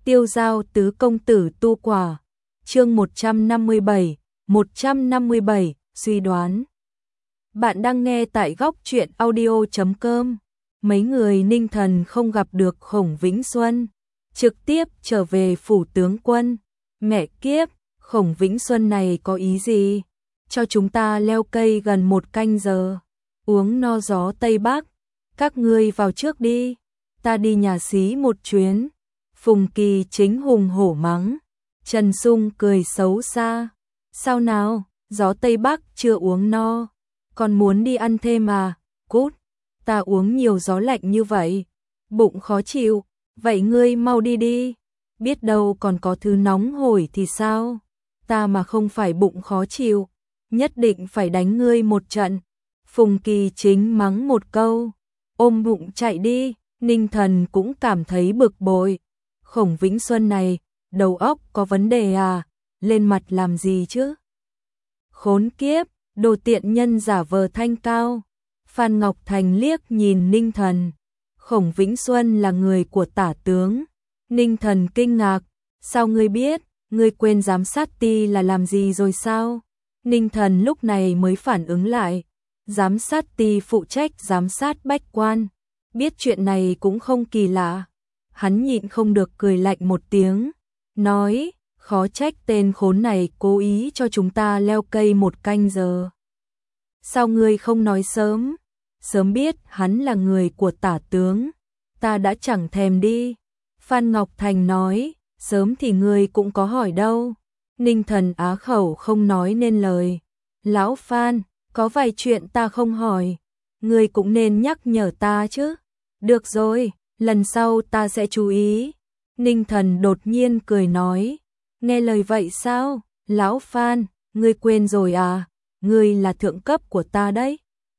Tiêu giao tứ công tử tu quả. Chương 157, suy đoán. Bạn đang nghe tại góc truyện audio.com. Mấy người Ninh Thần không gặp được Khổng Vĩnh Xuân, trực tiếp trở về phủ tướng quân. Mẹ kiếp, Khổng Vĩnh Xuân này có ý gì? Cho chúng ta leo cây gần 1 canh giờ, uống no gió Tây Bắc. Các ngươi vào trước đi, ta đi nhà xí một chuyến. Phùng Kỳ Chính hùng hổ mắng. Trần Sung cười xấu xa. Sao nào, gió Tây Bắc chưa uống no, còn muốn đi ăn thêm à? Cút, ta uống nhiều gió lạnh như vậy, bụng khó chịu, vậy ngươi mau đi đi, biết đâu còn có thứ nóng hổi thì sao? Ta mà không phải bụng khó chịu, nhất định phải đánh ngươi một trận. Phùng Kỳ Chính mắng một câu, ôm bụng chạy đi. Ninh Thần cũng cảm thấy bực bội. Khổng Vĩnh Xuân này, đầu óc có vấn đề à? Lên mặt làm gì chứ? Khốn kiếp, đồ tiện nhân giả vờ thanh cao. Phan Ngọc Thành liếc nhìn Ninh Thần. Khổng Vĩnh Xuân là người của tả tướng. Ninh Thần kinh ngạc, sao ngươi biết? Ngươi quên giám sát ty là làm gì rồi sao? Ninh Thần lúc này mới phản ứng lại. Giám sát ty phụ trách giám sát bách quan. Biết chuyện này cũng không kỳ lạ. Hắn nhịn không được cười lạnh một tiếng, nói, khó trách tên khốn này cố ý cho chúng ta leo cây 1 canh giờ. Sao ngươi không nói sớm? Sớm biết hắn là người của tả tướng, ta đã chẳng thèm đi. Phan Ngọc Thành nói, sớm thì ngươi cũng có hỏi đâu. Ninh Thần á khẩu không nói nên lời. Lão Phan, có vài chuyện ta không hỏi, ngươi cũng nên nhắc nhở ta chứ. Được rồi, lần sau ta sẽ chú ý. Ninh Thần đột nhiên cười nói, nghe lời vậy sao? Lão Phan, ngươi quên rồi à? Ngươi là thượng cấp của ta đấy.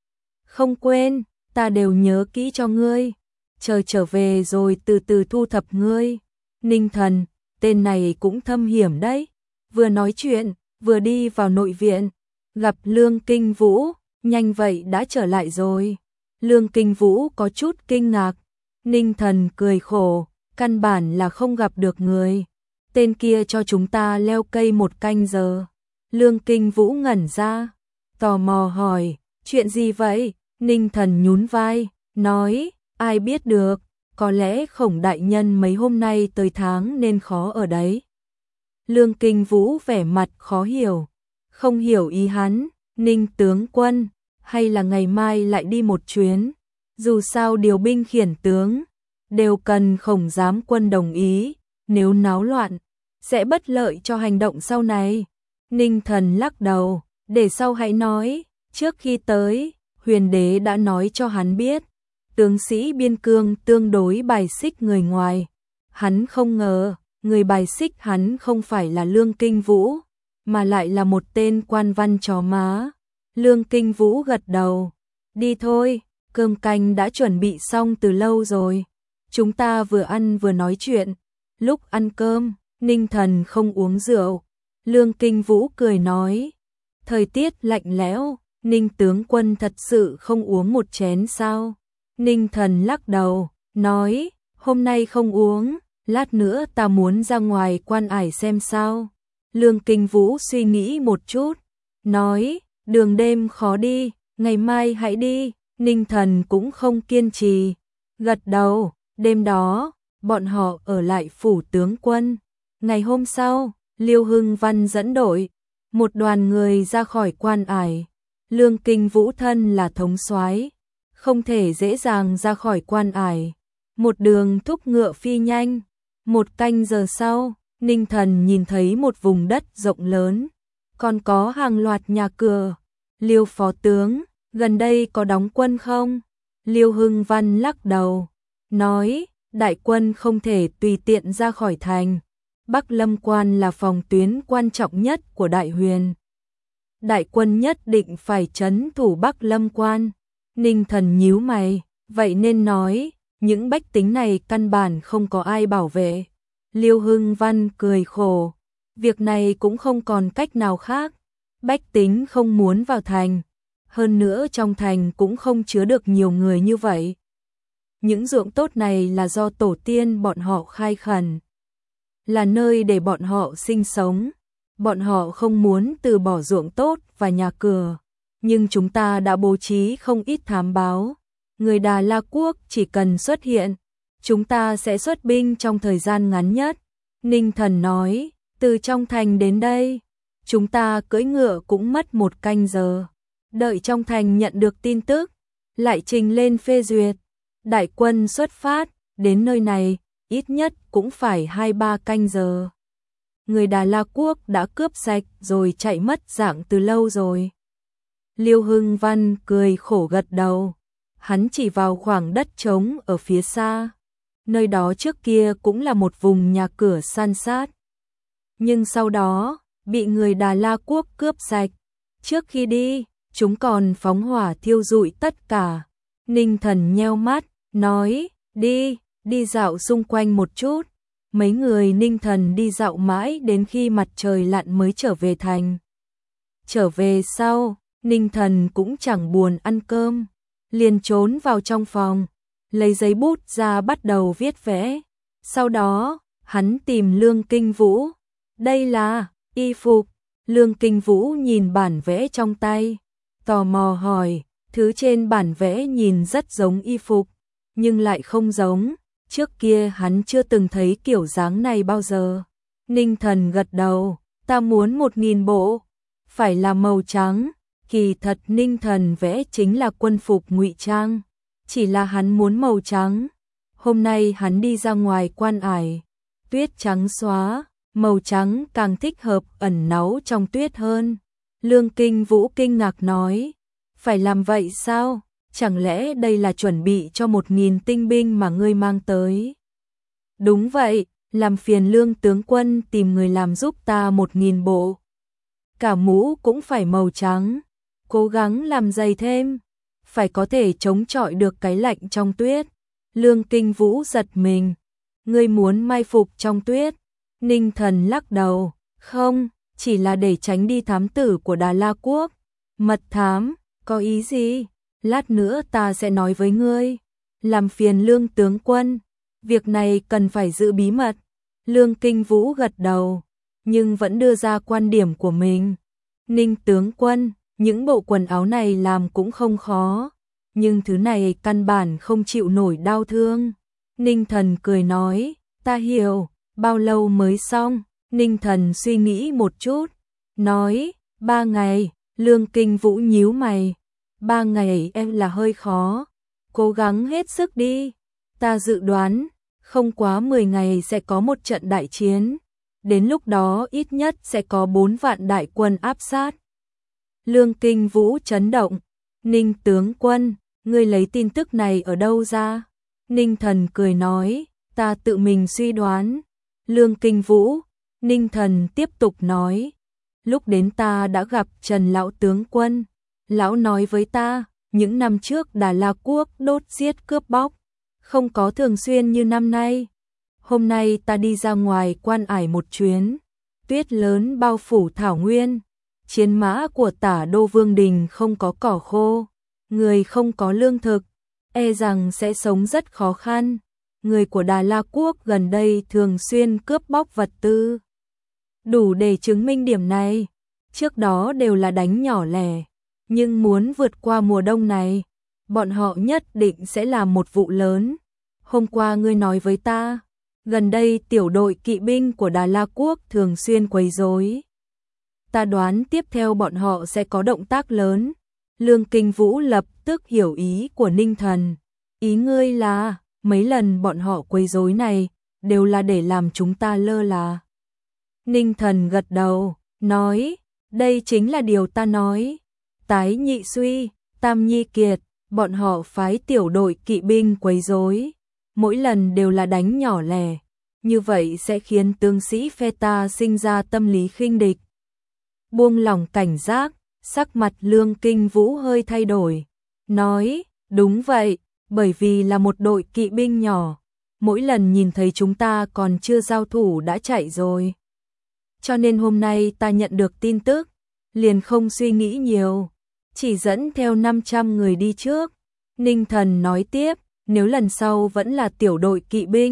Không quên, ta đều nhớ kỹ cho ngươi. Chờ trở về rồi từ từ thu thập ngươi. Ninh Thần, tên này cũng thâm hiểm đấy. Vừa nói chuyện, vừa đi vào nội viện, gặp Lương Kinh Vũ, nhanh vậy đã trở lại rồi. Lương Kinh Vũ có chút kinh ngạc. Ninh Thần cười khổ, căn bản là không gặp được người. Tên kia cho chúng ta leo cây 1 canh giờ. Lương Kinh Vũ ngẩn ra, tò mò hỏi, chuyện gì vậy? Ninh Thần nhún vai, nói, ai biết được, có lẽ Khổng đại nhân mấy hôm nay tới tháng nên khó ở đấy. Lương Kinh Vũ vẻ mặt khó hiểu, không hiểu ý hắn. Ninh tướng quân, hay là ngày mai lại đi một chuyến? Dù sao điều binh khiển tướng đều cần Khổng giám quân đồng ý, nếu náo loạn sẽ bất lợi cho hành động sau này. Ninh Thần lắc đầu, để sau hãy nói. Trước khi tới, Huyền đế đã nói cho hắn biết, tướng sĩ biên cương tương đối bài xích người ngoài. Hắn không ngờ, người bài xích hắn không phải là Lương Kinh Vũ, mà lại là một tên quan văn chó má. Lương Kinh Vũ gật đầu, đi thôi. Cơm canh đã chuẩn bị xong từ lâu rồi. Chúng ta vừa ăn vừa nói chuyện. Lúc ăn cơm, Ninh Thần không uống rượu. Lương Kinh Vũ cười nói, thời tiết lạnh lẽo, Ninh tướng quân thật sự không uống một chén sao? Ninh Thần lắc đầu, nói, hôm nay không uống, lát nữa ta muốn ra ngoài quan ải xem sao. Lương Kinh Vũ suy nghĩ một chút, nói, đường đêm khó đi, ngày mai hãy đi. Ninh Thần cũng không kiên trì, gật đầu. Đêm đó, bọn họ ở lại phủ tướng quân. Ngày hôm sau, Liêu Hưng Văn dẫn đội một đoàn người ra khỏi quan ải. Lương Kinh Vũ thân là thống soái, không thể dễ dàng ra khỏi quan ải. Một đường thúc ngựa phi nhanh. 1 canh giờ sau, Ninh Thần nhìn thấy một vùng đất rộng lớn, còn có hàng loạt nhà cửa. Liêu phó tướng, gần đây có đóng quân không? Liêu Hưng Văn lắc đầu, nói, đại quân không thể tùy tiện ra khỏi thành. Bắc Lâm Quan là phòng tuyến quan trọng nhất của Đại Huyền. Đại quân nhất định phải trấn thủ Bắc Lâm Quan. Ninh Thần nhíu mày, vậy nên nói, những bách tính này căn bản không có ai bảo vệ. Liêu Hưng Văn cười khổ, việc này cũng không còn cách nào khác. Bách tính không muốn vào thành. Hơn nữa trong thành cũng không chứa được nhiều người như vậy. Những ruộng tốt này là do tổ tiên bọn họ khai khẩn. là nơi để bọn họ sinh sống. Bọn họ không muốn từ bỏ ruộng tốt và nhà cửa, nhưng chúng ta đã bố trí không ít thám báo. Người Đà La quốc chỉ cần xuất hiện, chúng ta sẽ xuất binh trong thời gian ngắn nhất. Ninh Thần nói, từ trong thành đến đây, chúng ta cưỡi ngựa cũng mất 1 canh giờ. Đợi trong thành nhận được tin tức, lại trình lên phê duyệt. Đại quân xuất phát, đến nơi này, ít nhất cũng phải 2-3 canh giờ. Người Đà La quốc đã cướp sạch rồi chạy mất dạng từ lâu rồi. Liêu Hưng Văn cười khổ gật đầu. Hắn chỉ vào khoảng đất trống ở phía xa. Nơi đó trước kia cũng là một vùng nhà cửa san sát. Nhưng sau đó, bị người Đà La quốc cướp sạch. Trước khi đi, chúng còn phóng hỏa thiêu rụi tất cả. Ninh Thần nheo mắt, nói, đi dạo xung quanh một chút. Mấy người Ninh Thần đi dạo mãi đến khi mặt trời lặn mới trở về thành. Trở về sau, Ninh Thần cũng chẳng buồn ăn cơm, liền trốn vào trong phòng, lấy giấy bút ra bắt đầu viết vẽ. Sau đó, hắn tìm Lương Kinh Vũ. Đây là y phục. Lương Kinh Vũ nhìn bản vẽ trong tay, tò mò hỏi, thứ trên bản vẽ nhìn rất giống y phục, nhưng lại không giống. Trước kia hắn chưa từng thấy kiểu dáng này bao giờ. Ninh Thần gật đầu, ta muốn 1000 bộ, phải là màu trắng. Kỳ thật Ninh Thần vẽ chính là quân phục ngụy trang, chỉ là hắn muốn màu trắng. Hôm nay hắn đi ra ngoài quan ải, tuyết trắng xóa, màu trắng càng thích hợp ẩn náu trong tuyết hơn. Lương Kinh Vũ kinh ngạc nói, phải làm vậy sao? Chẳng lẽ đây là chuẩn bị cho 1000 tinh binh mà ngươi mang tới? Đúng vậy, làm phiền Lương tướng quân tìm người làm giúp ta 1000 bộ. Cả mũ cũng phải màu trắng, cố gắng làm dày thêm, phải có thể chống chọi được cái lạnh trong tuyết. Lương Kinh Vũ giật mình, ngươi muốn mai phục trong tuyết? Ninh Thần lắc đầu, không, chỉ là để tránh đi thám tử của Đà La quốc. Mật thám, có ý gì? Lát nữa ta sẽ nói với ngươi. Làm phiền Lương tướng quân, việc này cần phải giữ bí mật. Lương Kinh Vũ gật đầu, nhưng vẫn đưa ra quan điểm của mình. Ninh tướng quân, những bộ quần áo này làm cũng không khó, nhưng thứ này căn bản không chịu nổi đau thương. Ninh Thần cười nói, ta hiểu, bao lâu mới xong? Ninh Thần suy nghĩ một chút, nói, 3 ngày. Lương Kinh Vũ nhíu mày, 3 ngày em là hơi khó, cố gắng hết sức đi. Ta dự đoán, không quá 10 ngày sẽ có một trận đại chiến, đến lúc đó ít nhất sẽ có 4 vạn đại quân áp sát. Lương Kinh Vũ chấn động, Ninh tướng quân, ngươi lấy tin tức này ở đâu ra? Ninh Thần cười nói, ta tự mình suy đoán. Lương Kinh Vũ, Ninh Thần tiếp tục nói, lúc đến ta đã gặp Trần lão tướng quân, lão nói với ta, những năm trước Đà La quốc đốt giết cướp bóc, không có thường xuyên như năm nay. Hôm nay ta đi ra ngoài quan ải một chuyến, tuyết lớn bao phủ thảo nguyên, chiến mã của Tả Đô Vương Đình không có cỏ khô, người không có lương thực, e rằng sẽ sống rất khó khăn. Người của Đà La quốc gần đây thường xuyên cướp bóc vật tư. Đủ để chứng minh điểm này, trước đó đều là đánh nhỏ lẻ, nhưng muốn vượt qua mùa đông này, bọn họ nhất định sẽ làm một vụ lớn. Hôm qua ngươi nói với ta, gần đây tiểu đội kỵ binh của Đà La quốc thường xuyên quấy rối. Ta đoán tiếp theo bọn họ sẽ có động tác lớn. Lương Kinh Vũ lập tức hiểu ý của Ninh Thần. Ý ngươi là, mấy lần bọn họ quấy rối này, đều là để làm chúng ta lơ là. Ninh Thần gật đầu, nói, đây chính là điều ta nói. Tái Nhị Suy, Tam Nhi Kiệt, bọn họ phái tiểu đội kỵ binh quấy rối, mỗi lần đều là đánh nhỏ lẻ, như vậy sẽ khiến tướng sĩ phe ta sinh ra tâm lý khinh địch. Buông lỏng cảnh giác, sắc mặt Lương Kinh Vũ hơi thay đổi, nói, đúng vậy, bởi vì là một đội kỵ binh nhỏ, mỗi lần nhìn thấy chúng ta còn chưa giao thủ đã chạy rồi. Cho nên hôm nay ta nhận được tin tức, liền không suy nghĩ nhiều, chỉ dẫn theo 500 người đi trước. Ninh Thần nói tiếp, nếu lần sau vẫn là tiểu đội kỵ binh,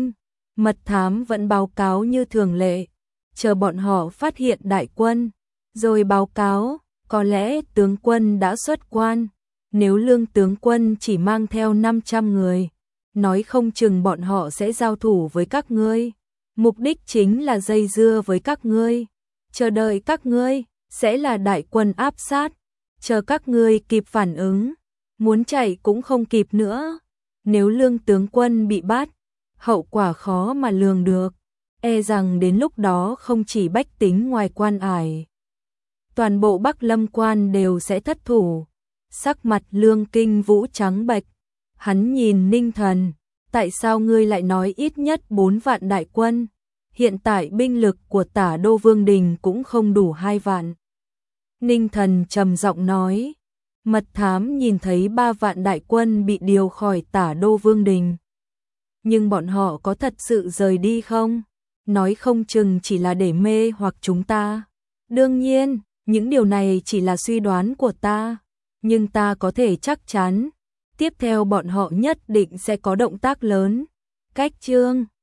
Mật thám vẫn báo cáo như thường lệ, chờ bọn họ phát hiện đại quân, rồi báo cáo, có lẽ tướng quân đã xuất quan, nếu Lương tướng quân chỉ mang theo 500 người, nói không chừng bọn họ sẽ giao thủ với các ngươi, mục đích chính là dây dưa với các ngươi, chờ đợi các ngươi, sẽ là đại quân áp sát, chờ các ngươi kịp phản ứng, muốn chạy cũng không kịp nữa, nếu Lương tướng quân bị bắt, hậu quả khó mà lường được, e rằng đến lúc đó không chỉ bách tính ngoài quan ải, toàn bộ Bắc Lâm quan đều sẽ thất thủ. Sắc mặt Lương Kinh Vũ trắng bệch, hắn nhìn Ninh Thần, tại sao ngươi lại nói ít nhất 4 vạn đại quân, hiện tại binh lực của Tả Đô Vương Đình cũng không đủ 2 vạn. Ninh Thần trầm giọng nói, mật thám nhìn thấy 3 vạn đại quân bị điều khỏi Tả Đô Vương Đình. Nhưng bọn họ có thật sự rời đi không? Nói không chừng chỉ là để mê hoặc chúng ta. Đương nhiên, những điều này chỉ là suy đoán của ta, nhưng ta có thể chắc chắn, tiếp theo bọn họ nhất định sẽ có động tác lớn. Cách chương